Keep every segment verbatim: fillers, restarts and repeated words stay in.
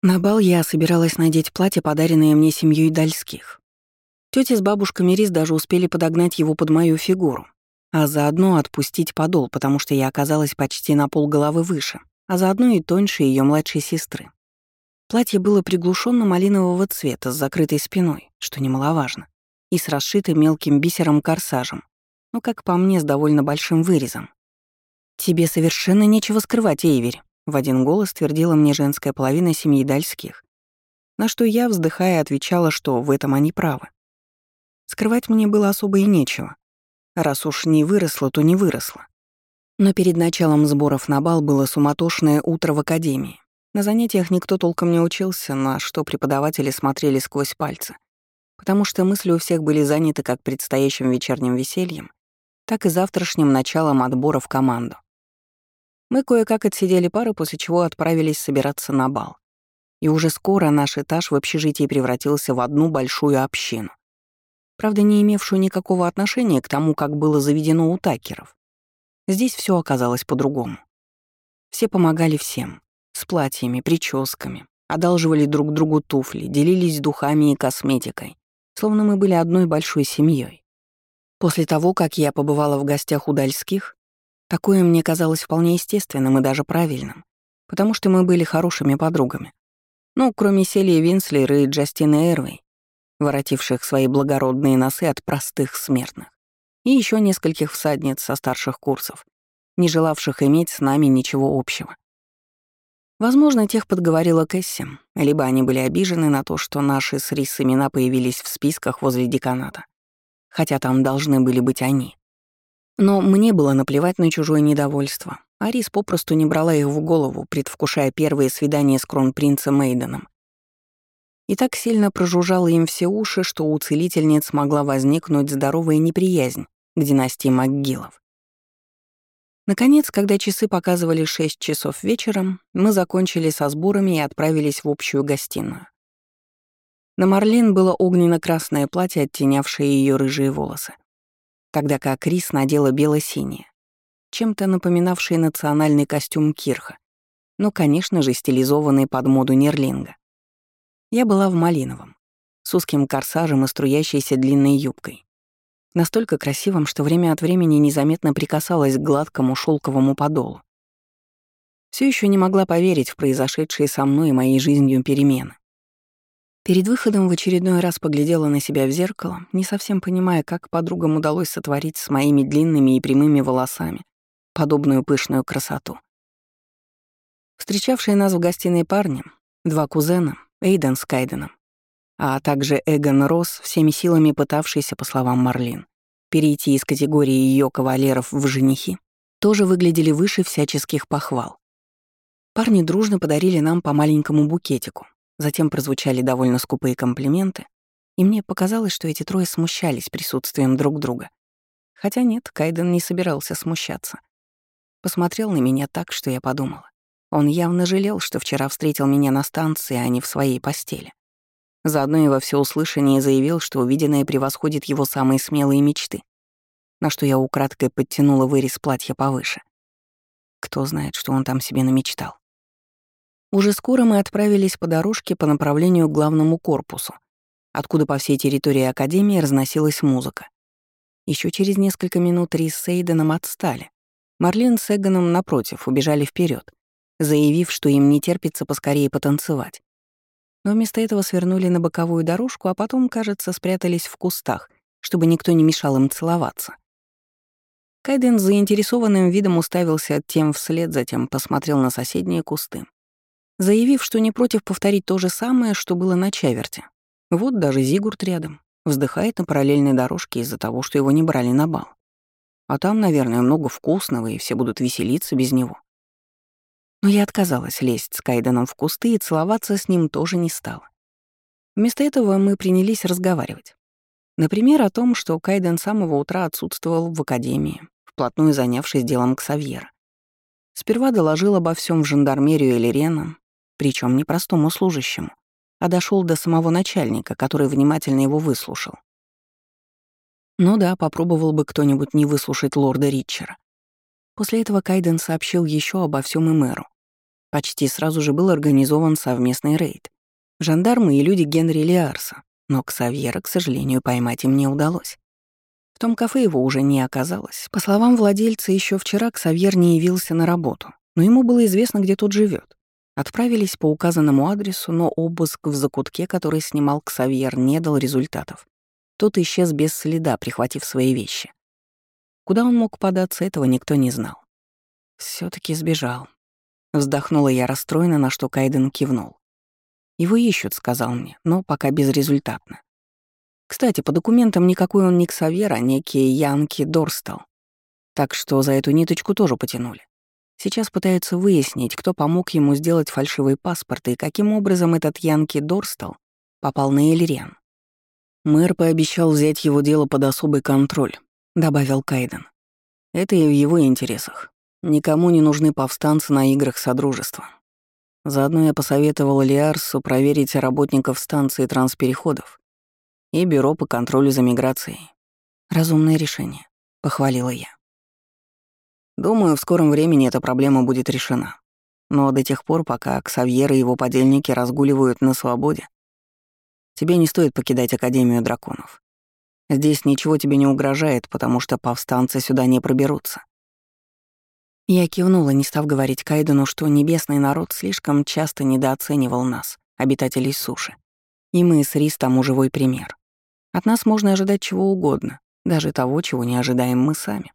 На бал я собиралась надеть платье, подаренное мне семьей Дальских. Тётя с бабушками Рис даже успели подогнать его под мою фигуру, а заодно отпустить подол, потому что я оказалась почти на полголовы выше, а заодно и тоньше ее младшей сестры. Платье было приглушенно-малинового цвета с закрытой спиной, что немаловажно, и с расшитым мелким бисером корсажем, но, как по мне, с довольно большим вырезом. «Тебе совершенно нечего скрывать, Эйвери», — в один голос твердила мне женская половина семьи Дальских, на что я, вздыхая, отвечала, что в этом они правы. Скрывать мне было особо и нечего. Раз уж не выросла, то не выросла. Но перед началом сборов на бал было суматошное утро в академии. На занятиях никто толком не учился, на что преподаватели смотрели сквозь пальцы, потому что мысли у всех были заняты как предстоящим вечерним весельем, так и завтрашним началом отбора в команду. Мы кое-как отсидели пары, после чего отправились собираться на бал. И уже скоро наш этаж в общежитии превратился в одну большую общину. Правда, не имевшую никакого отношения к тому, как было заведено у Такеров. Здесь все оказалось по-другому. Все помогали всем. С платьями, прическами, одалживали друг другу туфли, делились духами и косметикой, словно мы были одной большой семьей. После того, как я побывала в гостях у Дальских, такое мне казалось вполне естественным и даже правильным, потому что мы были хорошими подругами. Ну, кроме Селии Винслер и Джастины Эрвей, воротивших свои благородные носы от простых смертных, и еще нескольких всадниц со старших курсов, не желавших иметь с нами ничего общего. Возможно, тех подговорила Кэсси, либо они были обижены на то, что наши с Рис имена появились в списках возле деканата, хотя там должны были быть они. Но мне было наплевать на чужое недовольство, а Рис попросту не брала их в голову, предвкушая первые свидания с кронпринцем Эйденом. И так сильно прожужжала им все уши, что у целительниц могла возникнуть здоровая неприязнь к династии МакГиллов. Наконец, когда часы показывали шесть часов вечера, мы закончили со сборами и отправились в общую гостиную. На Марлен было огненно-красное платье, оттенявшее ее рыжие волосы, тогда как Рис надела бело-синее, чем-то напоминавший национальный костюм Кирха, но, конечно же, стилизованный под моду Нерлинга. Я была в малиновом, с узким корсажем и струящейся длинной юбкой. Настолько красивым, что время от времени незаметно прикасалась к гладкому шелковому подолу. Все еще не могла поверить в произошедшие со мной и моей жизнью перемены. Перед выходом в очередной раз поглядела на себя в зеркало, не совсем понимая, как подругам удалось сотворить с моими длинными и прямыми волосами подобную пышную красоту. Встречавшие нас в гостиной парни, два кузена, Эйден с Кайденом, а также Эгон Росс, всеми силами пытавшийся, по словам Марлин, перейти из категории ее кавалеров в женихи, тоже выглядели выше всяческих похвал. Парни дружно подарили нам по маленькому букетику, затем прозвучали довольно скупые комплименты, и мне показалось, что эти трое смущались присутствием друг друга. Хотя нет, Кайден не собирался смущаться. Посмотрел на меня так, что я подумала. Он явно жалел, что вчера встретил меня на станции, а не в своей постели. Заодно и во всеуслышание заявил, что увиденное превосходит его самые смелые мечты, на что я украдкой подтянула вырез платья повыше. Кто знает, что он там себе намечтал. Уже скоро мы отправились по дорожке по направлению к главному корпусу, откуда по всей территории Академии разносилась музыка. Еще через несколько минут Рис с Эйденом отстали. Марлин с Эгоном, напротив, убежали вперед, заявив, что им не терпится поскорее потанцевать. Но вместо этого свернули на боковую дорожку, а потом, кажется, спрятались в кустах, чтобы никто не мешал им целоваться. Кайден с заинтересованным видом уставился тем вслед, затем посмотрел на соседние кусты, заявив, что не против повторить то же самое, что было на Чаверте. Вот даже Зигурд рядом, вздыхает на параллельной дорожке из-за того, что его не брали на бал. А там, наверное, много вкусного, и все будут веселиться без него. Но я отказалась лезть с Кайденом в кусты и целоваться с ним тоже не стала. Вместо этого мы принялись разговаривать. Например, о том, что Кайден с самого утра отсутствовал в академии, вплотную занявшись делом Ксавьера. Сперва доложил обо всем в жандармерию Элирена, причем не простому служащему, а дошел до самого начальника, который внимательно его выслушал. Ну да, попробовал бы кто-нибудь не выслушать лорда Ритчера. После этого Кайден сообщил еще обо всем и мэру. Почти сразу же был организован совместный рейд. Жандармы и люди Генри Лиарса, но Ксавьера, к сожалению, поймать им не удалось. В том кафе его уже не оказалось. По словам владельца, еще вчера Ксавьер не явился на работу, но ему было известно, где тот живет. Отправились по указанному адресу, но обыск в закутке, который снимал Ксавьер, не дал результатов. Тот исчез без следа, прихватив свои вещи. Куда он мог податься, этого никто не знал. все таки сбежал. Вздохнула я расстроенно, на что Кайден кивнул. «Его ищут», — сказал мне, но пока безрезультатно. Кстати, по документам никакой он не Ксавьер, а некий Янки Дорстал. Так что за эту ниточку тоже потянули. Сейчас пытаются выяснить, кто помог ему сделать фальшивый паспорт и каким образом этот Янки Дорстал попал на Эльрен. «Мэр пообещал взять его дело под особый контроль», — добавил Кайден. «Это и в его интересах. Никому не нужны повстанцы на играх Содружества. Заодно я посоветовал Лиарсу проверить работников станции транспереходов и бюро по контролю за миграцией. Разумное решение», — похвалила я. «Думаю, в скором времени эта проблема будет решена. Но до тех пор, пока Ксавьер и его подельники разгуливают на свободе, тебе не стоит покидать Академию драконов. Здесь ничего тебе не угрожает, потому что повстанцы сюда не проберутся». Я кивнула, не став говорить Кайдену, что небесный народ слишком часто недооценивал нас, обитателей суши. И мы с Рис тому живой пример. От нас можно ожидать чего угодно, даже того, чего не ожидаем мы сами.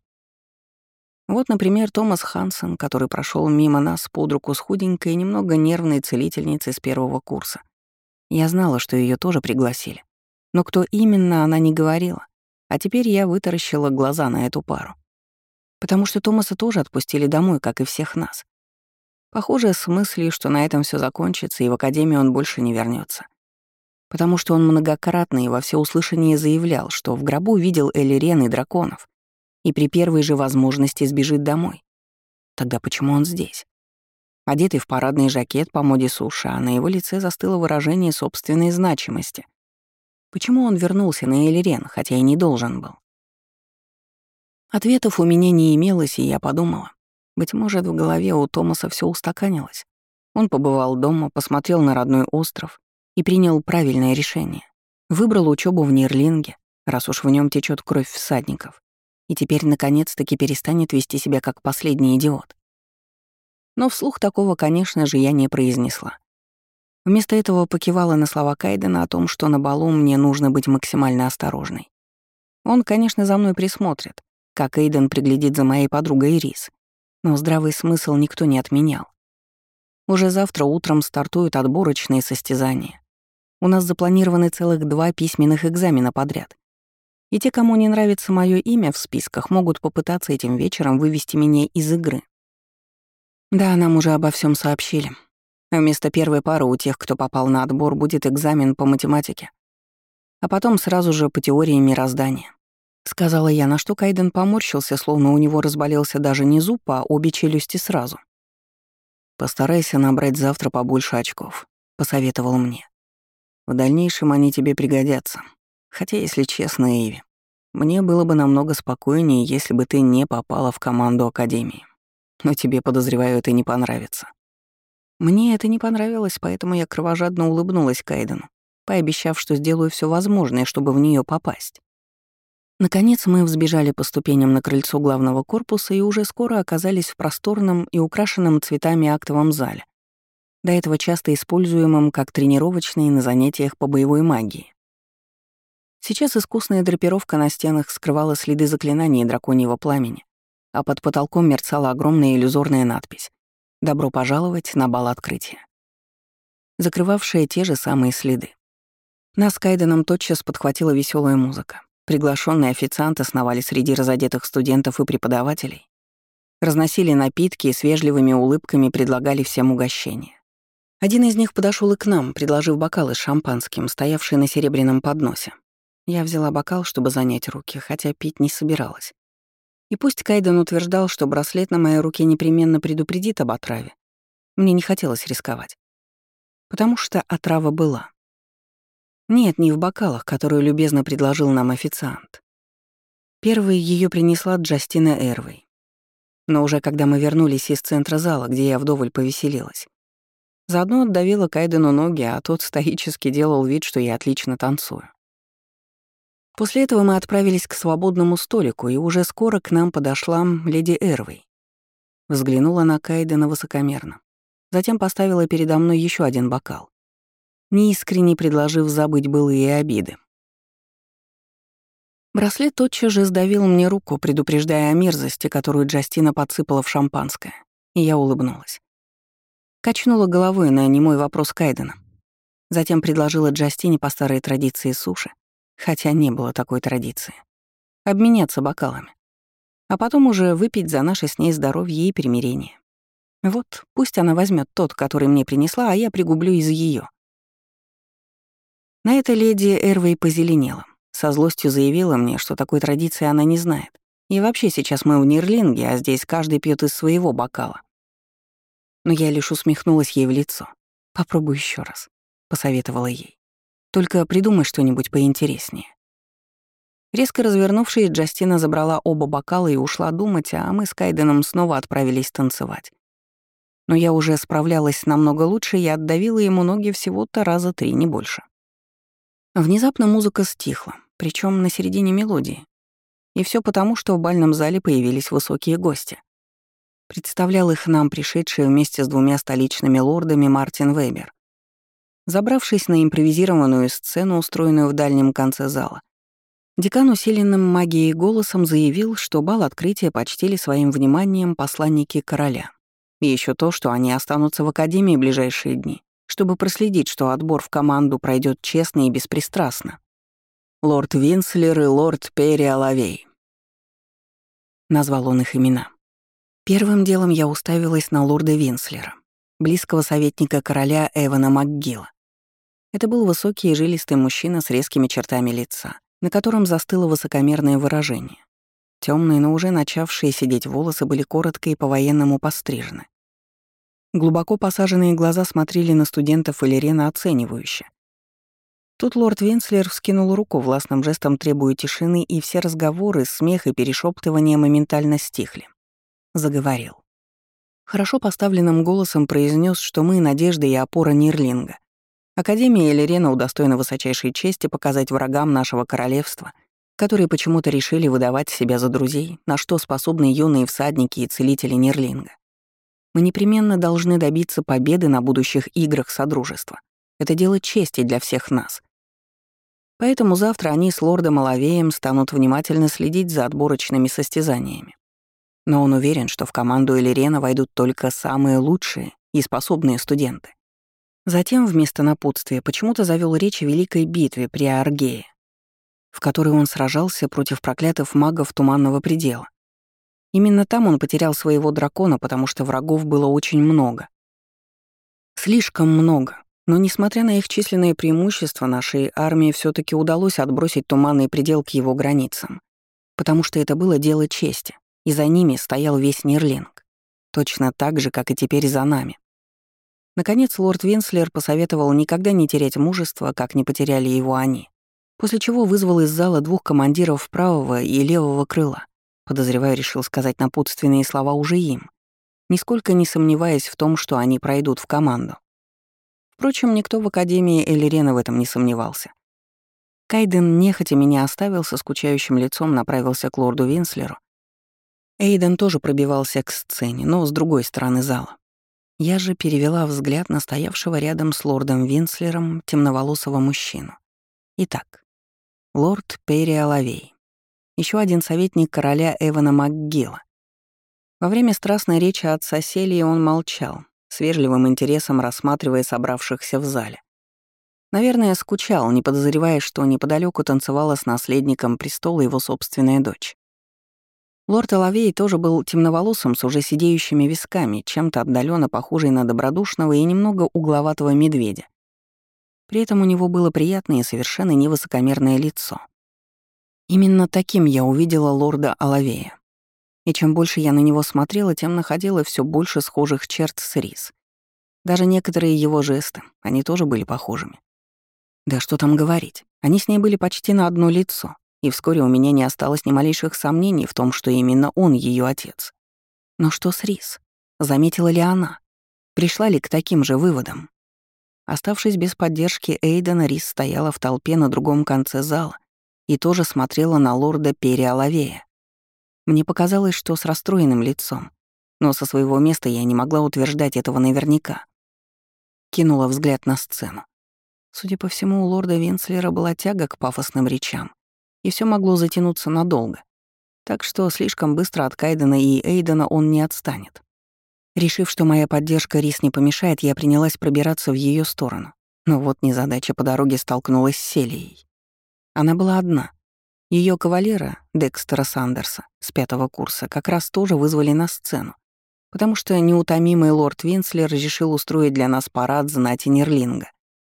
Вот, например, Томас Хансен, который прошел мимо нас под руку с худенькой и немного нервной целительницей с первого курса. Я знала, что ее тоже пригласили. Но кто именно, она не говорила. А теперь я вытаращила глаза на эту пару. Потому что Томаса тоже отпустили домой, как и всех нас. Похоже, с мыслью, что на этом все закончится, и в академию он больше не вернется. Потому что он многократно и во всеуслышание заявлял, что в гробу видел Эльрен и драконов, и при первой же возможности сбежит домой. Тогда почему он здесь? Одетый в парадный жакет по моде суши, а на его лице застыло выражение собственной значимости. Почему он вернулся на Эльрен, хотя и не должен был? Ответов у меня не имелось, и я подумала. Быть может, в голове у Томаса все устаканилось. Он побывал дома, посмотрел на родной остров и принял правильное решение. Выбрал учебу в Нирлинге, раз уж в нем течет кровь всадников, и теперь наконец-таки перестанет вести себя как последний идиот. Но вслух такого, конечно же, я не произнесла. Вместо этого покивала на слова Кайдена о том, что на балу мне нужно быть максимально осторожной. Он, конечно, за мной присмотрит, как Эйден приглядит за моей подругой Рис, но здравый смысл никто не отменял. Уже завтра утром стартуют отборочные состязания. У нас запланированы целых два письменных экзамена подряд. И те, кому не нравится мое имя в списках, могут попытаться этим вечером вывести меня из игры. Да, нам уже обо всем сообщили. Вместо первой пары у тех, кто попал на отбор, будет экзамен по математике. А потом сразу же по теории мироздания. Сказала я, на что Кайден поморщился, словно у него разболелся даже не зуб, а обе челюсти сразу. «Постарайся набрать завтра побольше очков», — посоветовал мне. «В дальнейшем они тебе пригодятся. Хотя, если честно, Эйви, мне было бы намного спокойнее, если бы ты не попала в команду Академии. Но тебе, подозреваю, это не понравится». Мне это не понравилось, поэтому я кровожадно улыбнулась Кайдену, пообещав, что сделаю все возможное, чтобы в нее попасть. Наконец мы взбежали по ступеням на крыльцо главного корпуса и уже скоро оказались в просторном и украшенном цветами актовом зале, до этого часто используемом как тренировочный на занятиях по боевой магии. Сейчас искусная драпировка на стенах скрывала следы заклинаний драконьего пламени, а под потолком мерцала огромная иллюзорная надпись «Добро пожаловать на бал открытия», закрывавшая те же самые следы. Нас с Кайденом тотчас подхватила веселая музыка. Приглашенные официанты сновали среди разодетых студентов и преподавателей, разносили напитки и с вежливыми улыбками предлагали всем угощения. Один из них подошел и к нам, предложив бокалы с шампанским, стоявшие на серебряном подносе. Я взяла бокал, чтобы занять руки, хотя пить не собиралась. И пусть Кайден утверждал, что браслет на моей руке непременно предупредит об отраве, мне не хотелось рисковать. Потому что отрава была. Нет, не в бокалах, которые любезно предложил нам официант. Первой ее принесла Джастина Эрвей. Но уже когда мы вернулись из центра зала, где я вдоволь повеселилась, заодно отдавила Кайдену ноги, а тот стоически делал вид, что я отлично танцую. После этого мы отправились к свободному столику, и уже скоро к нам подошла леди Эрвей. Взглянула на Кайдена высокомерно. Затем поставила передо мной еще один бокал, неискренне предложив забыть былые обиды. Браслет тотчас же сдавил мне руку, предупреждая о мерзости, которую Джастина подсыпала в шампанское, и я улыбнулась. Качнула головой на немой вопрос Кайдена. Затем предложила Джастине по старой традиции суши, хотя не было такой традиции, обменяться бокалами, а потом уже выпить за наше с ней здоровье и примирение. Вот, пусть она возьмет тот, который мне принесла, а я пригублю из ее. На это леди Эрвей позеленела. Со злостью заявила мне, что такой традиции она не знает. И вообще сейчас мы в Нирлинге, а здесь каждый пьет из своего бокала. Но я лишь усмехнулась ей в лицо. «Попробуй еще раз», — посоветовала ей. «Только придумай что-нибудь поинтереснее». Резко развернувшись, Джастина забрала оба бокала и ушла думать, а мы с Кайденом снова отправились танцевать. Но я уже справлялась намного лучше и отдавила ему ноги всего-то раза три, не больше. Внезапно музыка стихла, причем на середине мелодии. И все потому, что в бальном зале появились высокие гости. Представлял их нам пришедший вместе с двумя столичными лордами Мартин Вебер. Забравшись на импровизированную сцену, устроенную в дальнем конце зала, декан усиленным магией голосом заявил, что бал открытия почтили своим вниманием посланники короля. И еще то, что они останутся в академии в ближайшие дни, чтобы проследить, что отбор в команду пройдет честно и беспристрастно. Лорд Винслер и лорд Перри Алавей. Назвал он их имена. Первым делом я уставилась на лорда Винслера, близкого советника короля Эвана МакГилла. Это был высокий и жилистый мужчина с резкими чертами лица, на котором застыло высокомерное выражение. Темные, но уже начавшие сидеть волосы были коротко и по-военному пострижены. Глубоко посаженные глаза смотрели на студентов Эллирена оценивающе. Тут лорд Винслер вскинул руку, властным жестом требуя тишины, и все разговоры, смех и перешептывания моментально стихли. Заговорил. Хорошо поставленным голосом произнес, что мы — надежда и опора Нирлинга. Академия Эллирена удостоена высочайшей чести показать врагам нашего королевства, которые почему-то решили выдавать себя за друзей, на что способны юные всадники и целители Нирлинга. Мы непременно должны добиться победы на будущих играх Содружества. Это дело чести для всех нас. Поэтому завтра они с лордом Алавеем станут внимательно следить за отборочными состязаниями. Но он уверен, что в команду Эллирена войдут только самые лучшие и способные студенты. Затем вместо напутствия почему-то завел речь о великой битве при Аргее, в которой он сражался против проклятых магов Туманного предела. Именно там он потерял своего дракона, потому что врагов было очень много. Слишком много. Но, несмотря на их численное преимущество, нашей армии все таки удалось отбросить Туманный предел к его границам, потому что это было дело чести, и за ними стоял весь Нирлинг, точно так же, как и теперь за нами. Наконец, лорд Винслер посоветовал никогда не терять мужества, как не потеряли его они, после чего вызвал из зала двух командиров правого и левого крыла. Подозреваю, решил сказать напутственные слова уже им, нисколько не сомневаясь в том, что они пройдут в команду. Впрочем, никто в Академии Эллирена в этом не сомневался. Кайден нехотя меня оставил, со скучающим лицом направился к лорду Винслеру. Эйден тоже пробивался к сцене, но с другой стороны зала. Я же перевела взгляд на стоявшего рядом с лордом Винслером темноволосого мужчину. Итак, лорд Перри Алавей. Еще один советник короля Эвана МакГилла. Во время страстной речи отца Селии он молчал, с вежливым интересом рассматривая собравшихся в зале. Наверное, скучал, не подозревая, что неподалеку танцевала с наследником престола его собственная дочь. Лорд Алавей тоже был темноволосым с уже сидеющими висками, чем-то отдаленно похожий на добродушного и немного угловатого медведя. При этом у него было приятное и совершенно невысокомерное лицо. Именно таким я увидела лорда Алавея. И чем больше я на него смотрела, тем находила все больше схожих черт с Рис. Даже некоторые его жесты, они тоже были похожими. Да что там говорить, они с ней были почти на одно лицо, и вскоре у меня не осталось ни малейших сомнений в том, что именно он ее отец. Но что с Рис? Заметила ли она? Пришла ли к таким же выводам? Оставшись без поддержки Эйдена, Рис стояла в толпе на другом конце зала и тоже смотрела на лорда Периалавея. Мне показалось, что с расстроенным лицом, но со своего места я не могла утверждать этого наверняка. Кинула взгляд на сцену. Судя по всему, у лорда Винслера была тяга к пафосным речам, и все могло затянуться надолго. Так что слишком быстро от Кайдена и Эйдена он не отстанет. Решив, что моя поддержка Рис не помешает, я принялась пробираться в ее сторону. Но вот незадача, по дороге столкнулась с Селией. Она была одна. Ее кавалера, Декстера Сандерса, с пятого курса, как раз тоже вызвали на сцену, потому что неутомимый лорд Винслер решил устроить для нас парад знати Нерлинга.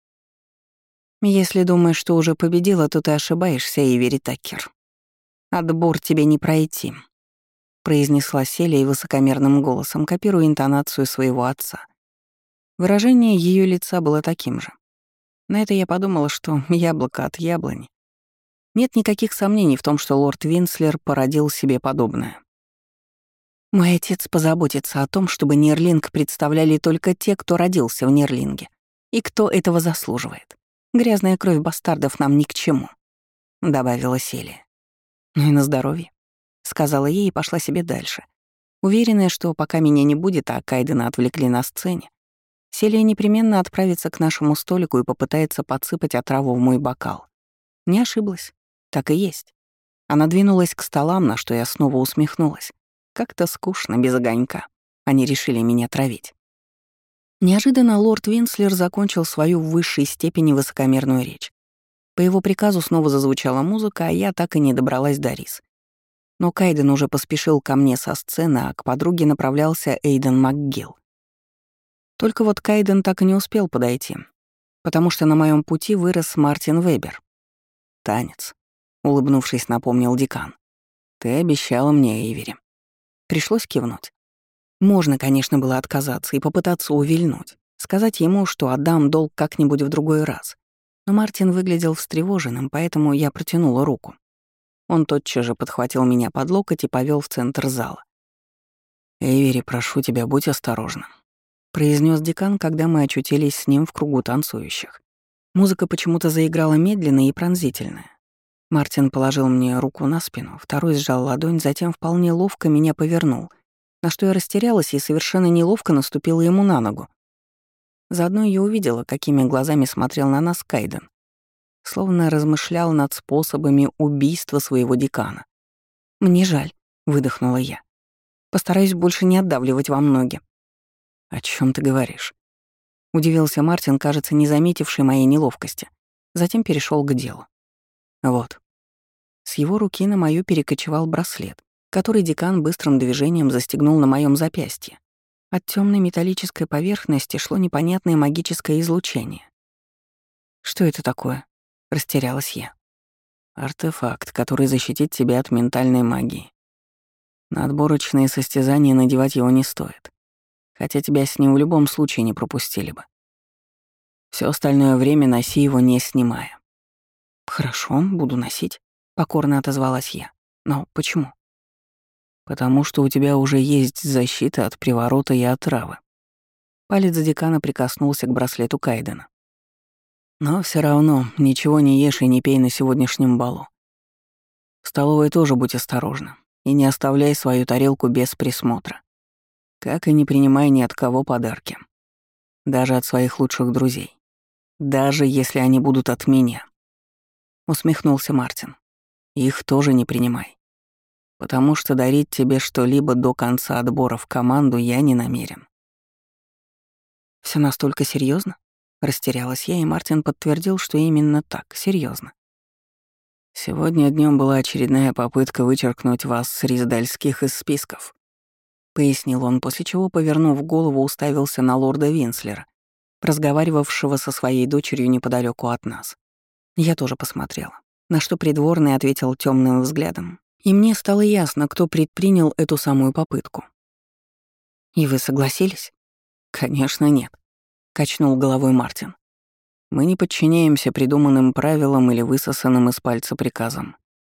«Если думаешь, что уже победила, то ты ошибаешься, Эйвери Такер. Отбор тебе не пройти», — произнесла Селия высокомерным голосом, копируя интонацию своего отца. Выражение ее лица было таким же. На это я подумала, что яблоко от яблони. Нет никаких сомнений в том, что лорд Винслер породил себе подобное. Мой отец позаботится о том, чтобы Нерлинг представляли только те, кто родился в Нерлинге, и кто этого заслуживает. Грязная кровь бастардов нам ни к чему», — добавила Селия. «Ну и на здоровье», — сказала ей и пошла себе дальше. Уверенная, что пока меня не будет, а Кайдена отвлекли на сцене, Селия непременно отправится к нашему столику и попытается подсыпать отраву в мой бокал. Не ошиблась. Так и есть. Она двинулась к столам, на что я снова усмехнулась. Как-то скучно, без огонька. Они решили меня травить. Неожиданно лорд Винслер закончил свою в высшей степени высокомерную речь. По его приказу снова зазвучала музыка, а я так и не добралась до Рис. Но Кайден уже поспешил ко мне со сцены, а к подруге направлялся Эйден МакГилл. Только вот Кайден так и не успел подойти, потому что на моем пути вырос Мартин Вебер. «Танец», — улыбнувшись, напомнил декан. «Ты обещала мне, Эйвери». Пришлось кивнуть. Можно, конечно, было отказаться и попытаться увильнуть, сказать ему, что отдам долг как-нибудь в другой раз. Но Мартин выглядел встревоженным, поэтому я протянула руку. Он тотчас же подхватил меня под локоть и повел в центр зала. «Эйвери, прошу тебя, будь осторожна», — произнес декан, когда мы очутились с ним в кругу танцующих. Музыка почему-то заиграла медленно и пронзительно. Мартин положил мне руку на спину, второй сжал ладонь, затем вполне ловко меня повернул, на что я растерялась и совершенно неловко наступила ему на ногу. Заодно я увидела, какими глазами смотрел на нас Кайден, словно размышлял над способами убийства своего декана. «Мне жаль», — выдохнула я. «Постараюсь больше не отдавливать вам ноги». «О чем ты говоришь?» — удивился Мартин, кажется, не заметивший моей неловкости. Затем перешел к делу. «Вот». С его руки на мою перекочевал браслет, который декан быстрым движением застегнул на моем запястье. От темной металлической поверхности шло непонятное магическое излучение. «Что это такое?» — растерялась я. «Артефакт, который защитит тебя от ментальной магии. На отборочные состязания надевать его не стоит, хотя тебя с ним в любом случае не пропустили бы. Все остальное время носи его, не снимая». «Хорошо, буду носить», — покорно отозвалась я. «Но почему?» «Потому что у тебя уже есть защита от приворота и отравы». Палец декана прикоснулся к браслету Кайдена. «Но все равно ничего не ешь и не пей на сегодняшнем балу. В столовой тоже будь осторожна и не оставляй свою тарелку без присмотра. Как и не принимай ни от кого подарки. Даже от своих лучших друзей. Даже если они будут от меня». Усмехнулся Мартин. «Их тоже не принимай. Потому что дарить тебе что-либо до конца отбора в команду я не намерен». Все настолько серьезно? Растерялась я, и Мартин подтвердил, что именно так, серьезно. «Сегодня днем была очередная попытка вычеркнуть вас с Риздальских из списков», — пояснил он, после чего, повернув голову, уставился на лорда Винслера, разговаривавшего со своей дочерью неподалеку от нас. Я тоже посмотрела, на что придворный ответил темным взглядом, и мне стало ясно, кто предпринял эту самую попытку. «И вы согласились?» «Конечно, нет», — качнул головой Мартин. «Мы не подчиняемся придуманным правилам или высосанным из пальца приказам.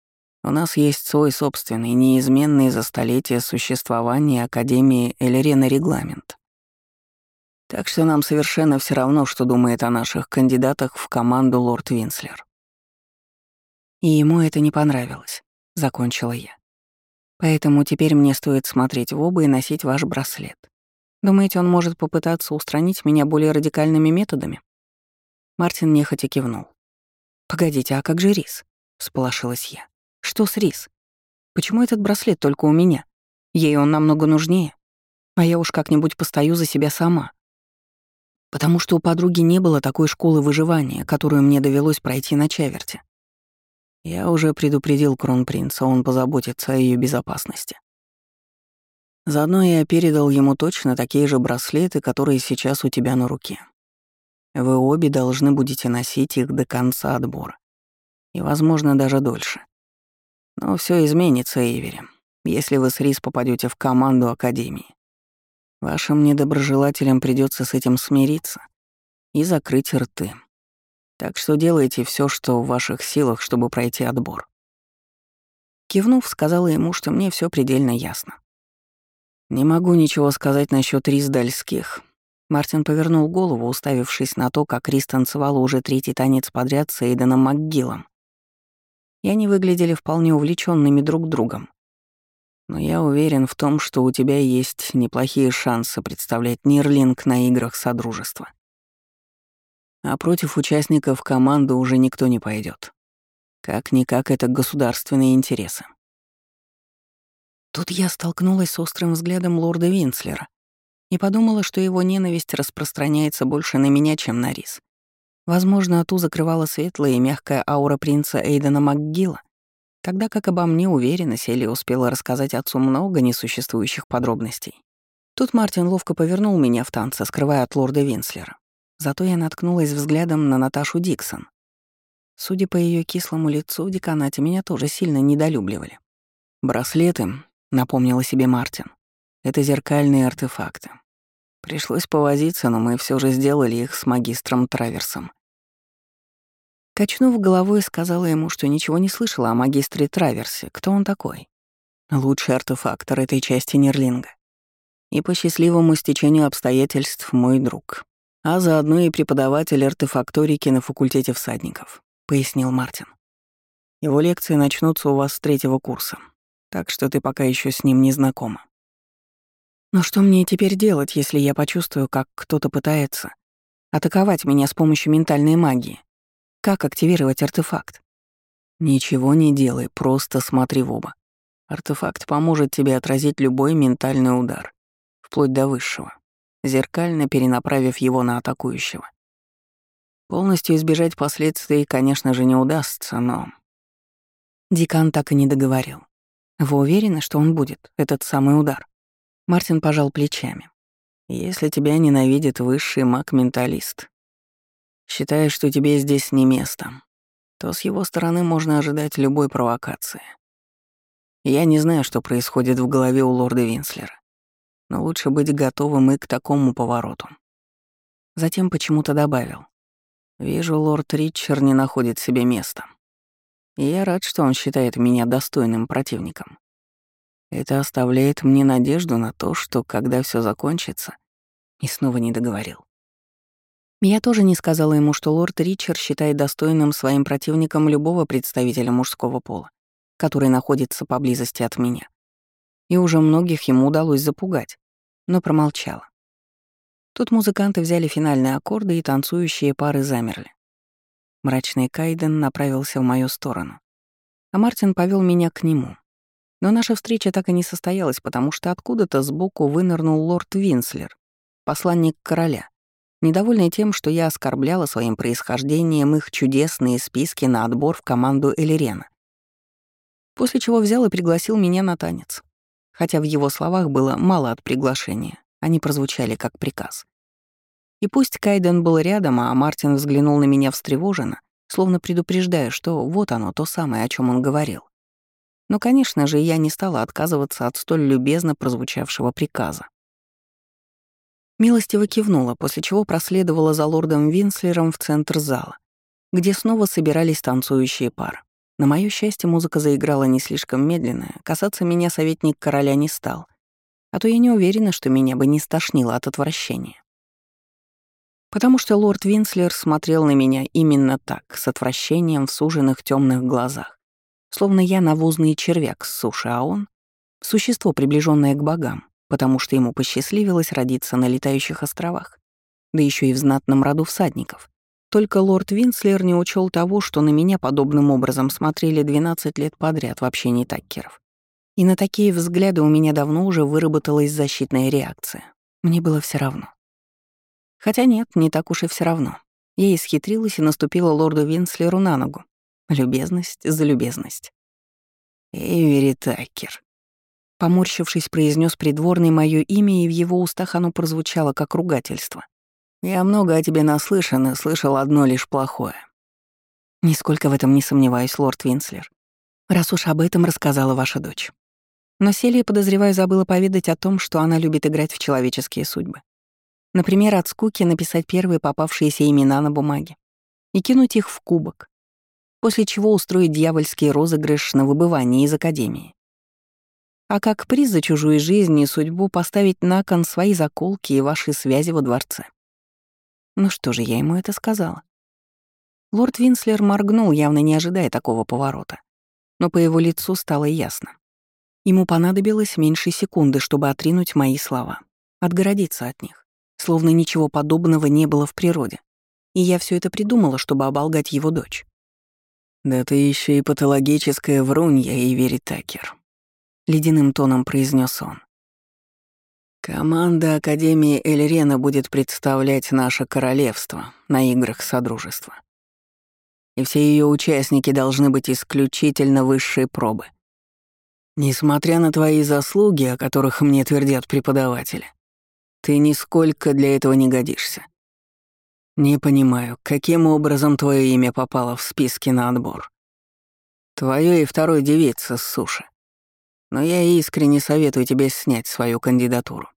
У нас есть свой собственный, неизменный за столетия существования Академии Эльрена регламент. Так что нам совершенно все равно, что думает о наших кандидатах в команду лорд Винслер. И ему это не понравилось, закончила я. Поэтому теперь мне стоит смотреть в оба и носить ваш браслет. Думаете, он может попытаться устранить меня более радикальными методами? Мартин нехотя кивнул. «Погодите, а как же Рис?» — всполошилась я. «Что с Рис? Почему этот браслет только у меня? Ей он намного нужнее. А я уж как-нибудь постою за себя сама. Потому что у подруги не было такой школы выживания, которую мне довелось пройти на Чаверте. Я уже предупредил кронпринца, он позаботится о ее безопасности. Заодно я передал ему точно такие же браслеты, которые сейчас у тебя на руке. Вы обе должны будете носить их до конца отбора. И, возможно, даже дольше. Но все изменится, Эйвери, если вы с Рис попадете в команду Академии. Вашим недоброжелателям придется с этим смириться и закрыть рты. Так что делайте все, что в ваших силах, чтобы пройти отбор. Кивнув, сказала ему, что мне все предельно ясно. Не могу ничего сказать насчет Рис Дальских. Мартин повернул голову, уставившись на то, как Рис танцевала уже третий танец подряд с Эйденом МакГиллом. И они выглядели вполне увлеченными друг другом. Но я уверен в том, что у тебя есть неплохие шансы представлять Нирлинг на играх Содружества. А против участников команды уже никто не пойдет. Как-никак это государственные интересы. Тут я столкнулась с острым взглядом лорда Винслера и подумала, что его ненависть распространяется больше на меня, чем на Рис. Возможно, ту закрывала светлая и мягкая аура принца Эйдена МакГилла, тогда как обо мне уверенно Селия успела рассказать отцу много несуществующих подробностей. Тут Мартин ловко повернул меня в танце, скрывая от лорда Винслера. Зато я наткнулась взглядом на Наташу Диксон. Судя по ее кислому лицу, в деканате меня тоже сильно недолюбливали. «Браслеты», — напомнила себе Мартин, — «это зеркальные артефакты. Пришлось повозиться, но мы все же сделали их с магистром Траверсом». Качнув головой, сказала ему, что ничего не слышала о магистре Траверсе. Кто он такой? Лучший артефактор этой части Нирлинга. И по счастливому стечению обстоятельств мой друг. А заодно и преподаватель артефакторики на факультете всадников, пояснил Мартин. Его лекции начнутся у вас с третьего курса, так что ты пока еще с ним не знакома. Но что мне теперь делать, если я почувствую, как кто-то пытается атаковать меня с помощью ментальной магии? Как активировать артефакт? Ничего не делай, просто смотри в оба. Артефакт поможет тебе отразить любой ментальный удар, вплоть до высшего, зеркально перенаправив его на атакующего. Полностью избежать последствий, конечно же, не удастся, но... Декан так и не договорил. Вы уверены, что он будет, этот самый удар? Мартин пожал плечами. Если тебя ненавидит высший маг-менталист, считая, что тебе здесь не место, то с его стороны можно ожидать любой провокации. Я не знаю, что происходит в голове у лорда Винслера, но лучше быть готовым и к такому повороту. Затем почему-то добавил. Вижу, лорд Ричард не находит себе места. И я рад, что он считает меня достойным противником. Это оставляет мне надежду на то, что, когда все закончится, и снова не договорил. Я тоже не сказала ему, что лорд Ричард считает достойным своим противником любого представителя мужского пола, который находится поблизости от меня. И уже многих ему удалось запугать, но промолчала. Тут музыканты взяли финальные аккорды, и танцующие пары замерли. Мрачный Кайден направился в мою сторону, а Мартин повел меня к нему. Но наша встреча так и не состоялась, потому что откуда-то сбоку вынырнул лорд Винслер, посланник короля, недовольный тем, что я оскорбляла своим происхождением их чудесные списки на отбор в команду Эльрена. После чего взял и пригласил меня на танец. Хотя в его словах было мало от приглашения, они прозвучали как приказ. И пусть Кайден был рядом, а Мартин взглянул на меня встревоженно, словно предупреждая, что вот оно, то самое, о чем он говорил. Но, конечно же, я не стала отказываться от столь любезно прозвучавшего приказа. Милостиво кивнула, после чего проследовала за лордом Винслером в центр зала, где снова собирались танцующие пары. На моё счастье, музыка заиграла не слишком медленно, касаться меня советник короля не стал, а то я не уверена, что меня бы не стошнило от отвращения. Потому что лорд Винслер смотрел на меня именно так, с отвращением в суженных темных глазах, словно я навозный червяк с суши, а он — существо, приближенное к богам, потому что ему посчастливилось родиться на летающих островах, да еще и в знатном роду всадников. Только лорд Винслер не учел того, что на меня подобным образом смотрели двенадцать лет подряд в общении Таккеров. И на такие взгляды у меня давно уже выработалась защитная реакция. Мне было все равно. Хотя нет, не так уж и все равно. Я исхитрилась и наступила лорду Винслеру на ногу. Любезность за любезность. «Эйвери Таккер», — поморщившись, произнес придворный мое имя, и в его устах оно прозвучало как ругательство. «Я много о тебе наслышан и слышал одно лишь плохое». «Нисколько в этом не сомневаюсь, лорд Винслер, раз уж об этом рассказала ваша дочь. Но Селия, подозреваю, забыла поведать о том, что она любит играть в человеческие судьбы. Например, от скуки написать первые попавшиеся имена на бумаге и кинуть их в кубок, после чего устроить дьявольский розыгрыш на выбывание из академии. А как приз за чужую жизнь и судьбу поставить на кон свои заколки и ваши связи во дворце. Ну что же, я ему это сказала. Лорд Винслер моргнул, явно не ожидая такого поворота. Но по его лицу стало ясно. Ему понадобилось меньше секунды, чтобы отринуть мои слова, отгородиться от них, словно ничего подобного не было в природе. И я все это придумала, чтобы оболгать его дочь. «Да ты еще и патологическая врунья, Эйвери Таккер», — ледяным тоном произнес он. «Команда Академии Эльрена будет представлять наше королевство на играх Содружества. И все ее участники должны быть исключительно высшей пробы. Несмотря на твои заслуги, о которых мне твердят преподаватели, ты нисколько для этого не годишься. Не понимаю, каким образом твое имя попало в списки на отбор. Твое и второй девицы с суши. Но я искренне советую тебе снять свою кандидатуру.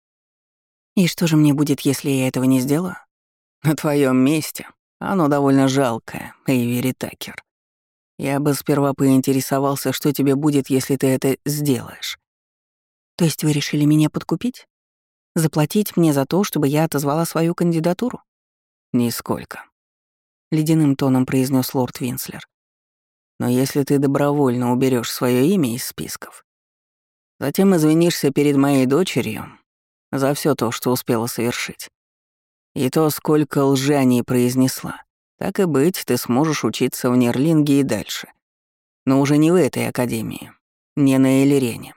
И что же мне будет, если я этого не сделаю? На твоем месте оно довольно жалкое, Эйвери Таккер. Я бы сперва поинтересовался, что тебе будет, если ты это сделаешь. То есть вы решили меня подкупить? Заплатить мне за то, чтобы я отозвала свою кандидатуру? Нисколько. Ледяным тоном произнес лорд Винслер. Но если ты добровольно уберешь свое имя из списков, затем извинишься перед моей дочерью за все то, что успела совершить, и то, сколько лжи о ней произнесла, так и быть, ты сможешь учиться в Нерлинге и дальше. Но уже не в этой академии, не на Эльрене.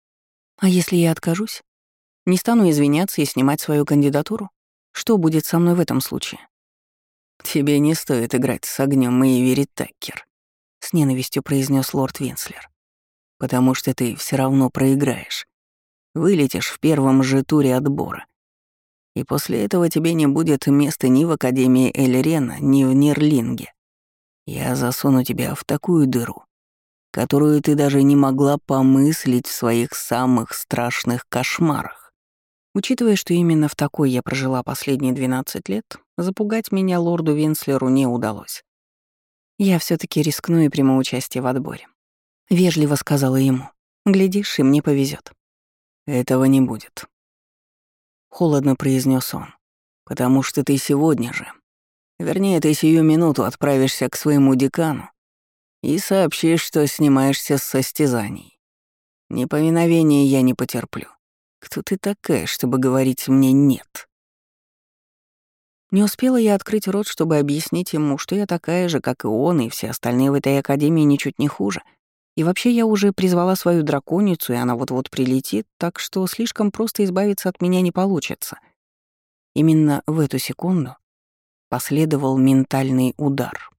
А если я откажусь? Не стану извиняться и снимать свою кандидатуру? Что будет со мной в этом случае? Тебе не стоит играть с огнем, Эйвери Таккер, с ненавистью произнес лорд Винслер. Потому что ты все равно проиграешь. Вылетишь в первом же туре отбора. И после этого тебе не будет места ни в Академии Эльрена, ни в Нерлинге. Я засуну тебя в такую дыру, которую ты даже не могла помыслить в своих самых страшных кошмарах. Учитывая, что именно в такой я прожила последние двенадцать лет, запугать меня лорду Винслеру не удалось. Я все таки рискну и приму участие в отборе. Вежливо сказала ему. Глядишь, и мне повезет. Этого не будет. Холодно произнес он. Потому что ты сегодня же, вернее, ты сию минуту отправишься к своему декану и сообщишь, что снимаешься с состязаний. Неповиновения я не потерплю. Кто ты такая, чтобы говорить мне «нет»? Не успела я открыть рот, чтобы объяснить ему, что я такая же, как и он, и все остальные в этой академии ничуть не хуже. И вообще я уже призвала свою драконицу, и она вот-вот прилетит, так что слишком просто избавиться от меня не получится. Именно в эту секунду последовал ментальный удар.